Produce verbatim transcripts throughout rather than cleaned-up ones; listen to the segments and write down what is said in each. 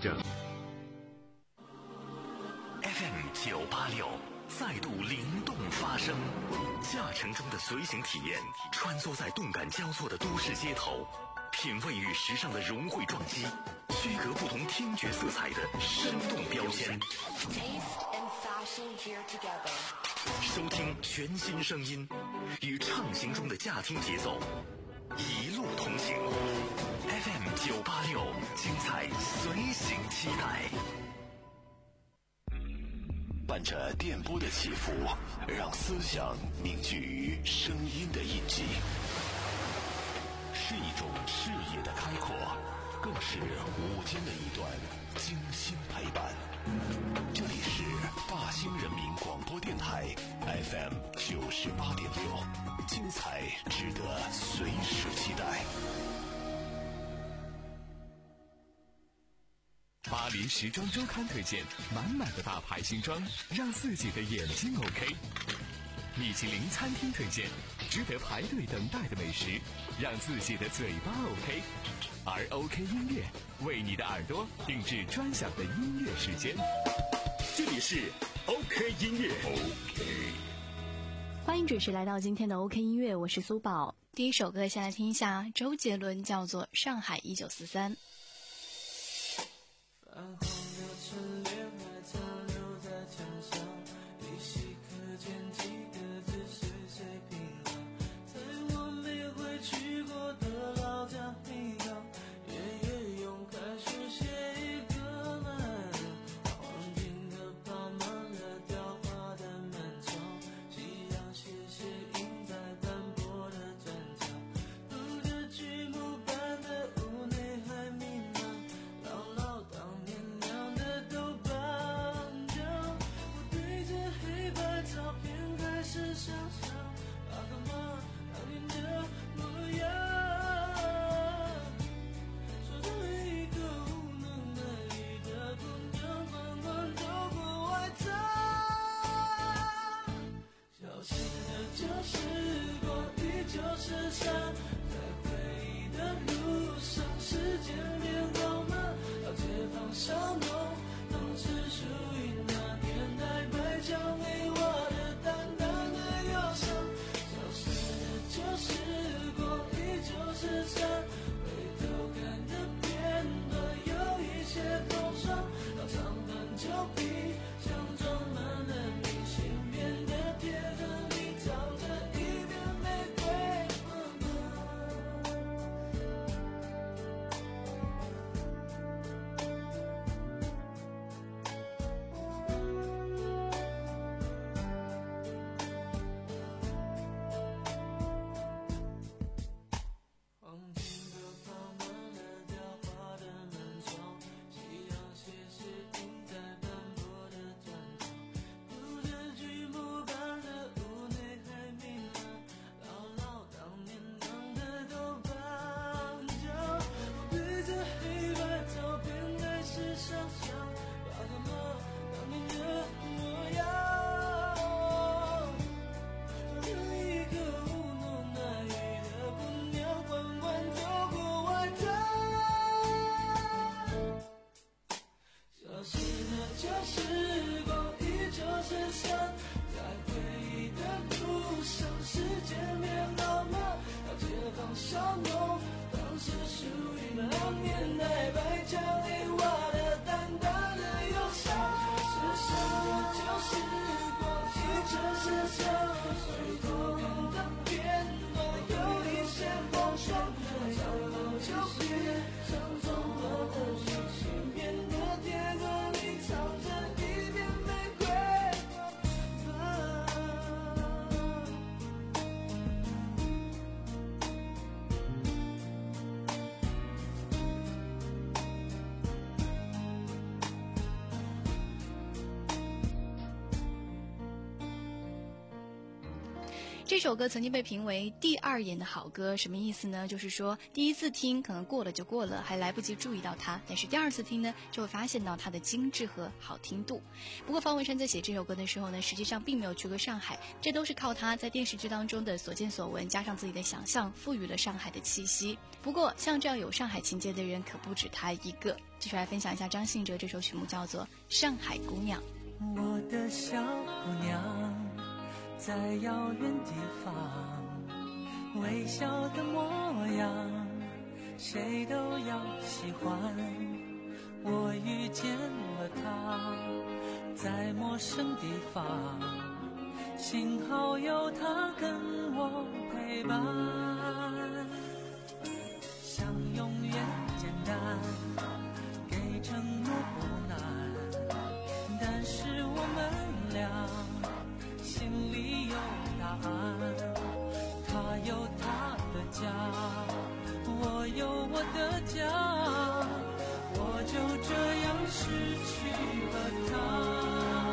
证。 F M 九八六再度灵动发声，驾乘中的随行体验，穿梭在动感交错的都市街头，品味与时尚的融汇撞击，区隔不同听觉色彩的生动标签。收听全新声音，与畅行中的驾听节奏，一路同行。F M 九八六，精彩随行期待。伴着电波的起伏，让思想凝聚于声音的印记，是一种视野的开阔，更是午间的一段精心陪伴。这里是大兴人民广播电台 F M 九十八点六，精彩值得随时期待。 巴黎时装周刊推荐满满的大牌新装，让自己的眼睛 OK。米其林餐厅推荐值得排队等待的美食，让自己的嘴巴 OK。而 OK 音乐为你的耳朵定制专享的音乐时间，这里是 OK 音乐。 OK， 欢迎准时来到今天的 OK 音乐，我是苏宝。第一首歌先来听一下周杰伦，叫做《上海一九四三》。 泛黄的春联还残留在墙上，依稀可见几个字岁岁平朗，在我没回去过的老家闵行，爷爷用楷书写一个门，黄金的爬满了雕花的门窗，夕阳斜斜映在斑驳的砖墙，读着剧目般的屋内还弥漫姥姥当年酿的豆瓣酒，我对着黑白照片开始想象爸爸妈妈当年的模样，说着一个无能为力的姑娘缓缓走过外滩，消失的旧时光依旧是长，在回忆的路上时间变好慢，到解放上路，当时属于那年代白墙黑瓦的淡淡的忧伤，消失的旧时光依旧是长，回头看的片段有一些风霜，到长短旧皮像装满了明信片的铁盒里藏着一片玫瑰。黄金的放满了雕花的门窗，夕阳斜斜映在斑驳的砖墙，读着剧目般的屋内还弥漫姥姥当年酿的豆瓣酒，我对着黑白照片开始想象爸爸妈妈当年的模样，说着一个无能奈于的姑娘缓缓走过外滩，消失的旧时光依旧是长，在回忆的路上时间变老慢，到解放上路，当时属于那年代白墙黑瓦的淡淡的忧伤，世上的旧时光依旧是长，回头看的片段有一些风霜，长到就别像装满了明信片的铁盒里藏着一片玫瑰花。 这首歌曾经被评为第二眼的好歌，什么意思呢？就是说第一次听可能过了就过了，还来不及注意到它，但是第二次听呢，就会发现到它的精致和好听度。不过方文山在写这首歌的时候呢，实际上并没有去过上海，这都是靠他在电视剧当中的所见所闻，加上自己的想象，赋予了上海的气息。不过像这样有上海情节的人可不止他一个。继续来分享一下张信哲这首曲目，叫做《上海姑娘》。 我的小姑娘在遥远地方，微笑的模样谁都要喜欢。我遇见了她，在陌生地方，幸好有她跟我陪伴。想永远简单，给承诺不难，但是我们俩心里有答案。他有他的家，我有我的家，我就这样失去了他。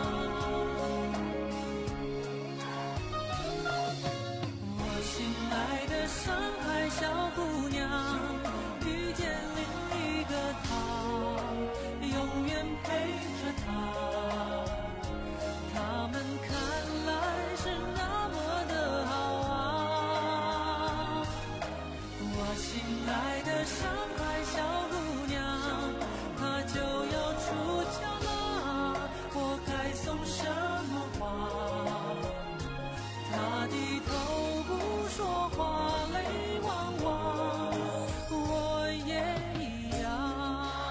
我心爱的上海小姑娘，遇见另一个他，永远陪着他。他们看来是那么的好啊。我心爱的上海小姑娘，她就要出嫁了，我该送什么花？她低头不说话，泪汪汪，我也一样。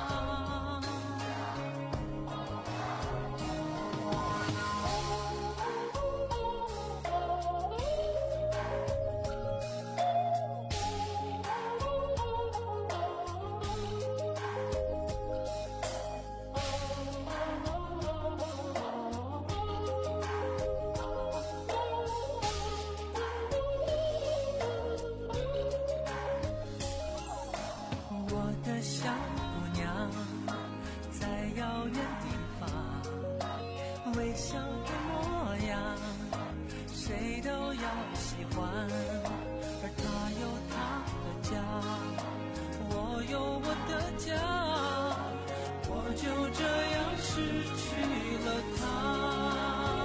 我的小姑娘在遥远地方，微笑的模样谁都要喜欢。而她有她的家，我有我的家，我就这样失去了她。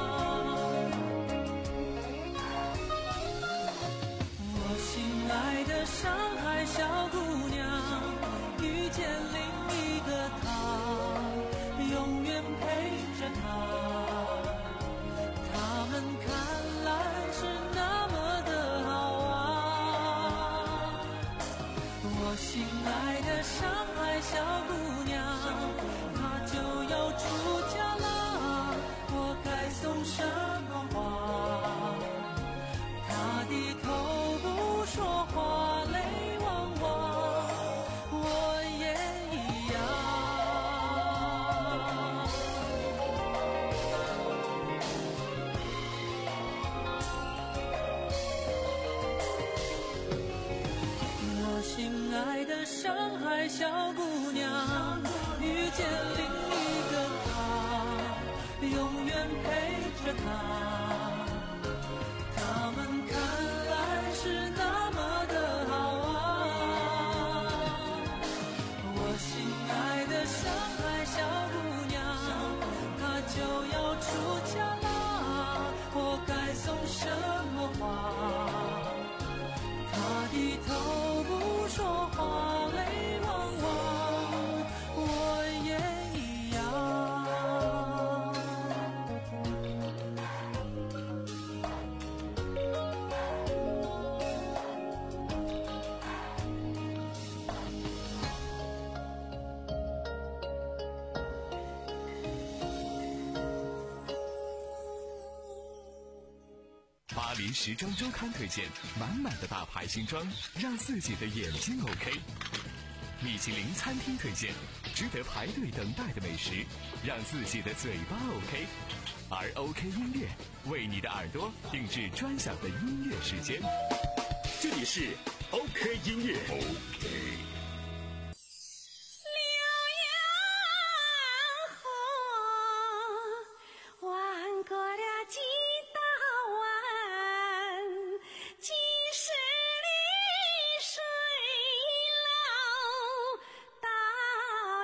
我心爱的上海小姑娘，遇见另一个他，永远陪着他。他们看来是那么的好啊。我心爱的上海小姑娘，她就要出嫁了，我该送什么花？她低头不说话，泪汪汪，我也一样。我心爱的上海小姑娘，遇见另一个他，永远陪着他。他们看来是那么的好啊。我心爱的上海小姑娘，她就要出嫁了，我该送什么花？她低头不说话，泪汪汪，我也一样。 巴黎时装周刊推荐满满的大牌新装，让自己的眼睛 OK。米其林餐厅推荐值得排队等待的美食，让自己的嘴巴 OK。而 OK 音乐为你的耳朵定制专享的音乐时间。 这里是 OK 音乐。OK。 弯过了几道弯。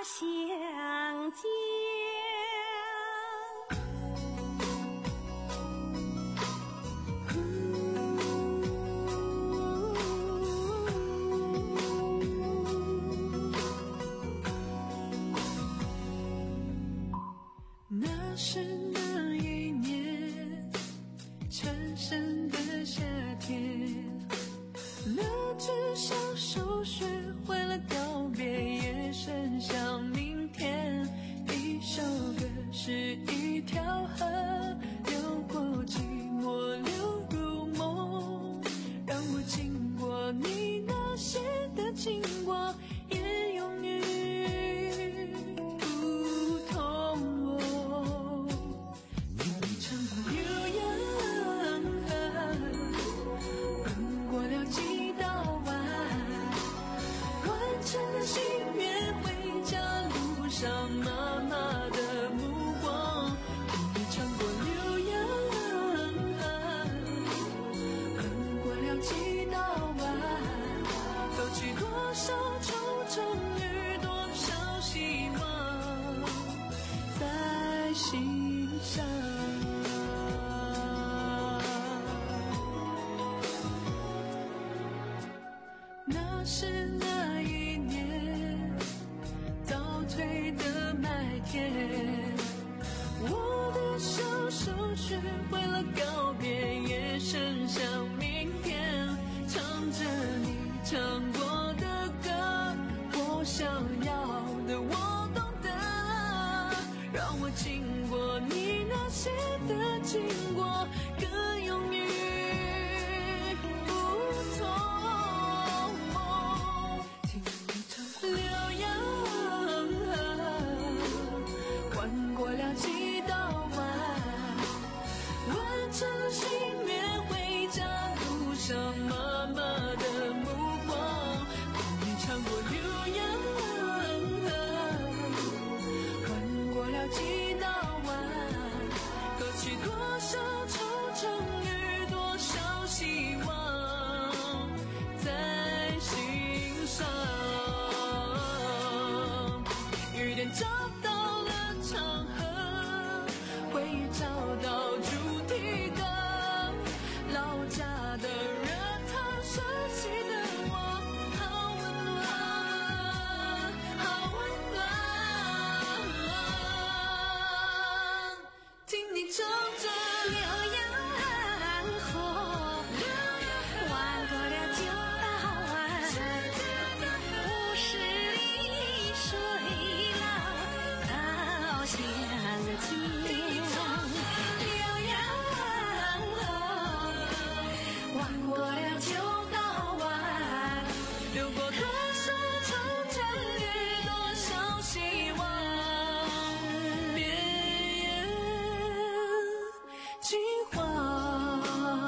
相见。 那是那一年陈深的夏天，那只小手学会了告别，也伸向明天。一首歌是一条河，流过寂寞，流入梦，让我经过你那些的经过，也永远不同我。听你唱过浏阳河，滚过了几道湾，完成了心愿，回家路上妈妈的目光。听你唱过浏阳河，滚过了几道湾，勾起多少愁终于多少希望在心上。那是那一年倒退的麦田，我的小手学会了告别，也伸向明天，唱着你唱过的歌，我想要的我懂得，让我经过你那些的经过，更永远不同。听你唱过浏阳河，换过了几道湾，完成了心愿，回家路上妈妈的目光。听你唱过浏阳河，换过了几道湾，勾起多少愁终于多少希望在心上。雨点找到了长河，回忆找到主题歌，老家的热汤，熟悉的我，好温暖，好温暖。听你唱着浏阳河，弯过了九道湾，五十里水浪到相见。浏阳河，弯过了九道湾， 流过多少愁终于多少希望，边缘金黄。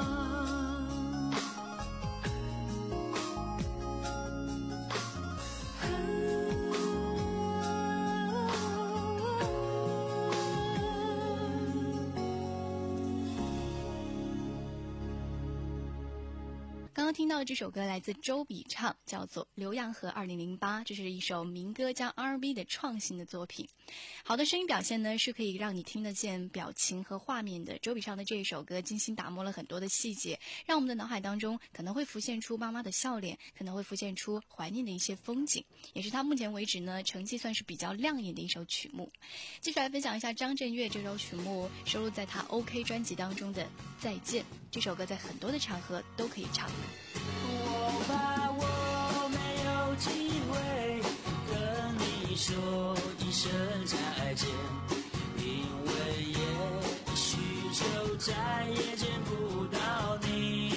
刚刚听到的这首歌来自周笔畅，叫做《浏阳河二零零八》，这是一首民歌加 R and B 的创新的作品。好的声音表现呢，是可以让你听得见表情和画面的。周笔畅的这一首歌精心打磨了很多的细节，让我们的脑海当中可能会浮现出妈妈的笑脸，可能会浮现出怀念的一些风景，也是他目前为止呢成绩算是比较亮眼的一首曲目。继续来分享一下张震岳这首曲目收录在他 OK 专辑当中的《再见》，这首歌在很多的场合都可以唱。 我怕我没有机会跟你说一声再见，因为也许就再也见不到你。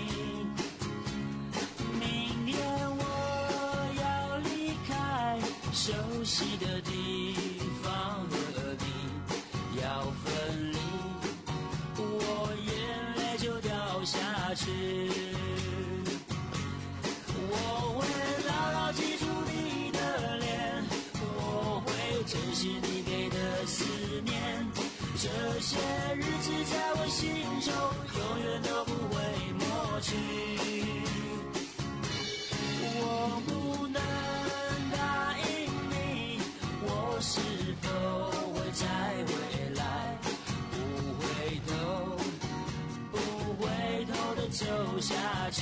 明天我要离开熟悉的地方，和你要分离，我眼泪就掉下去。我会牢牢记住你的脸，我会珍惜你给的思念，这些日子在我心中永远都不会抹去。我不能答应你， 下去。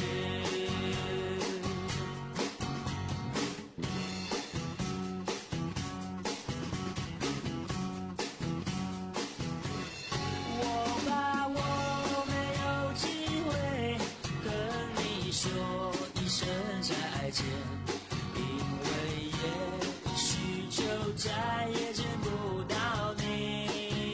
我怕我没有机会跟你说一声再见，因为也许就再也见不到你。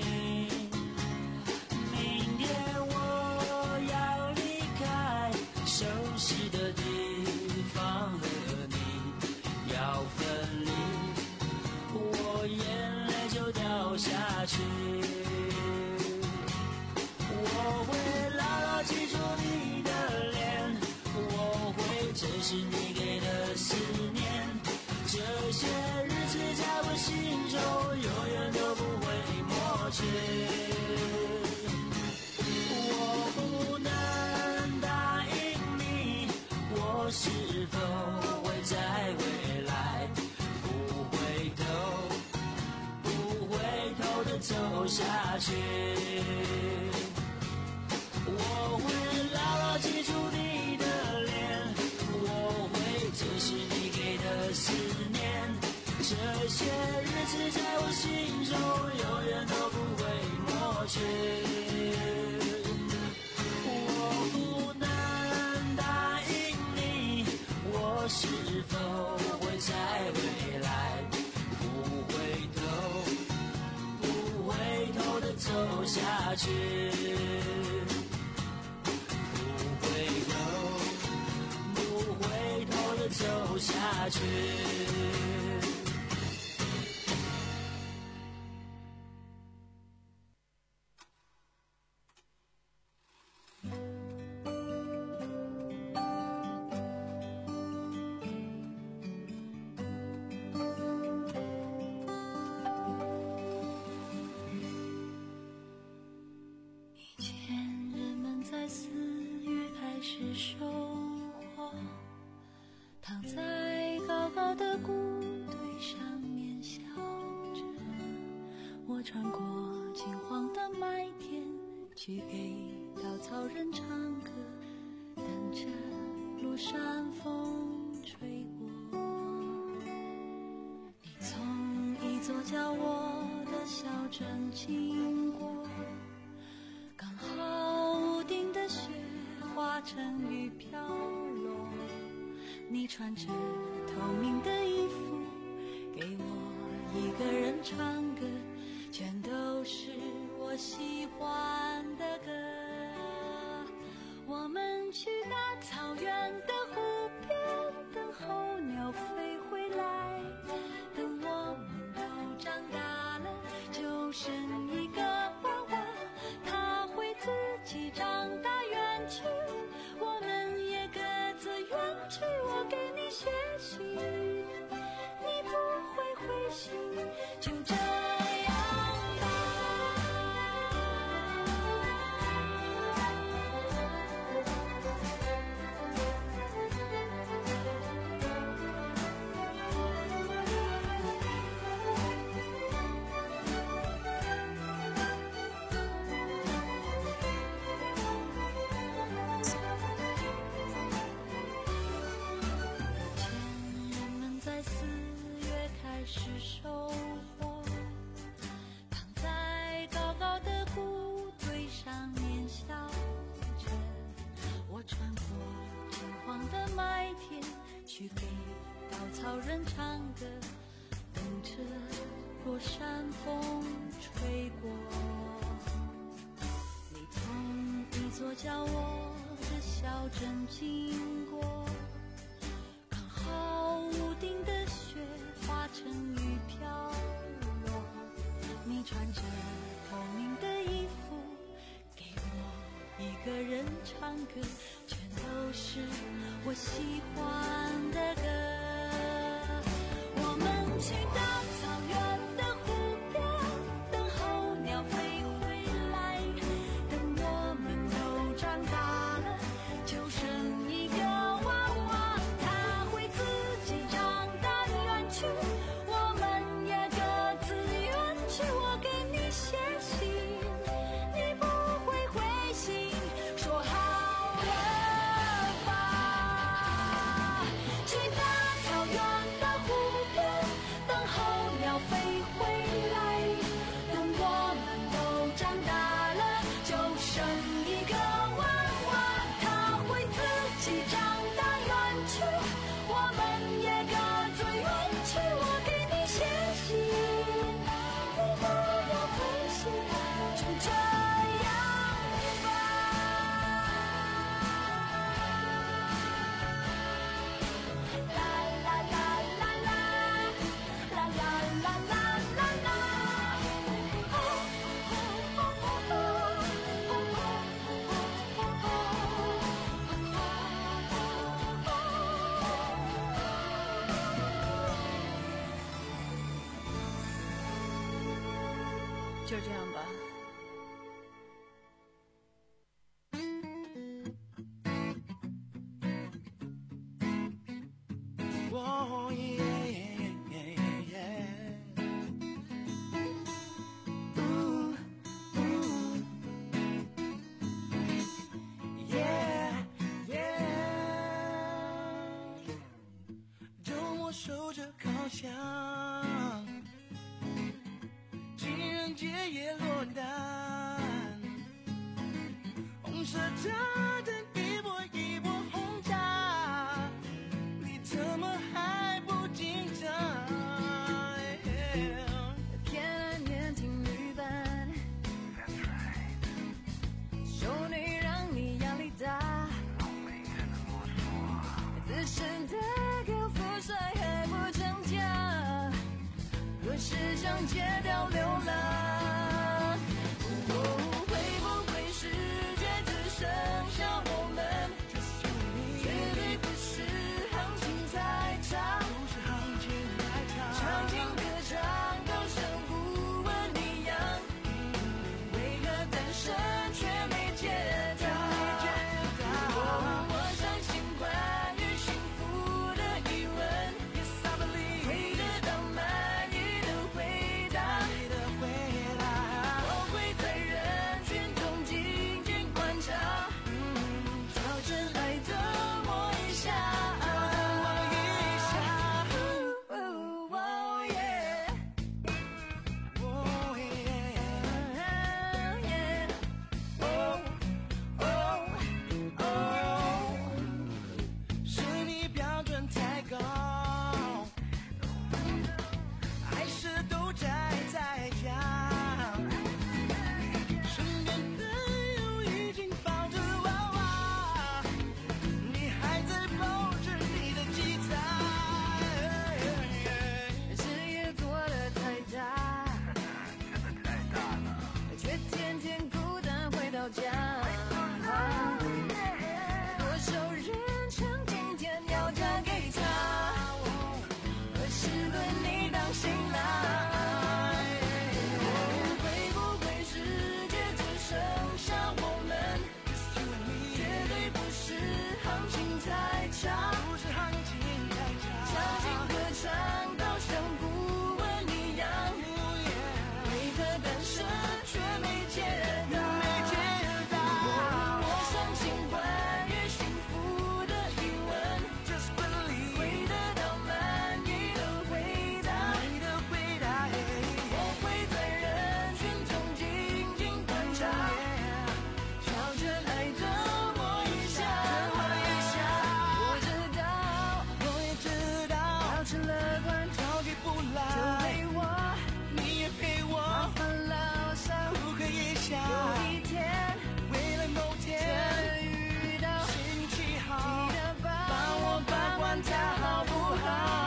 明天我要离开熟悉的地方，和你要分离，我眼泪就掉下去。我会牢牢记住你的脸，我会珍惜你给的思念，这些日子在我心中永远都不会抹去。我不能答应你，我是否会在未来不回头不回头的走下去。我会牢牢记住你的脸，我会珍惜你给的思念，这些日子在我心中永远都不会抹去。我不能答应你，我是否会在未来不回头不回头的走下去。走下去。 以前人们在四月开始收获，躺在高高的谷堆上面笑着，我穿过金黄的麦田，去给稻草人唱歌，等着落山风吹过。你从一座叫我的小镇经过，刚好屋顶的雪化成雨飘落，你穿着透明的衣服，给我一个人唱歌，全都是我喜欢的歌。我们去大草原的湖边，等候鸟飞回来，等我们都长大了，就剩一个娃娃，他会自己长大远去，我们也各自远去。我给你写信，你不会回信，就这样吧。是收获，躺在高高的谷堆上面笑着，我穿过金黄的麦田，去给稻草人唱歌，等着落山风吹过。你从一座叫我的小镇经过，刚好屋顶的雪化成雨飘落，你穿着透明的衣服，给我一个人唱歌，全都是我喜欢的歌。我们去大草原的湖边，等候鸟飞回来，等我们都长大了，就剩一个娃娃，他会自己长大远去，我们也各自远去。我给你写信，你不会回信，说好了。 就这样吧。 Oh, yeah, yeah, yeah. Ooh, ooh. Yeah, yeah. 周末守着烤箱，情人节也落单，红色炸弹一波一波轰炸，你怎么还不紧张？ 偏爱面听女版，淑女让你压力大，资深的高富帅还不成家，可是想戒掉流浪。哦，会不会世界只剩下我们？绝对不是行情太差，唱情歌唱到像不问一样，为何单身却没解答？哦，我相信关于幸福的疑问，会得到满意的回答。我会在人群中静静观察，朝着爱的我一下。哦哦耶，哦耶，哦哦哦， 是你标准太高，还是都宅在家？身边朋友已经抱着娃娃，你还在抱着你的吉他。 事业做得太大，却天天孤单回到家。多少人想今天要嫁给他，可是对你当新郎。会不会世界只剩下我们？绝对不是行情太差， 不是行情太差， 唱情歌唱到像不问一样，为何单身却没解答？ 没解答。 我相信关于幸福的疑问， Just believe 会得到满意的回答。 你的回答。 我会在人群中静静观察，朝着爱的我一下。我知道， 我也知道， 保持乐观， 着急不就来， 陪我你也陪我， 烦恼上。 不可以想， 有一天未来某天遇到心情好， 记得帮帮我我把关它好不好？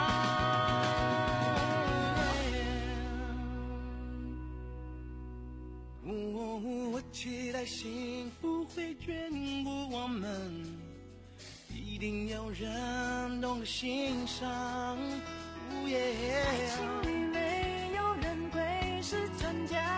哦，我期待幸福会眷顾我们，一定有人懂得欣赏。哦耶爱情里没有人会是专家。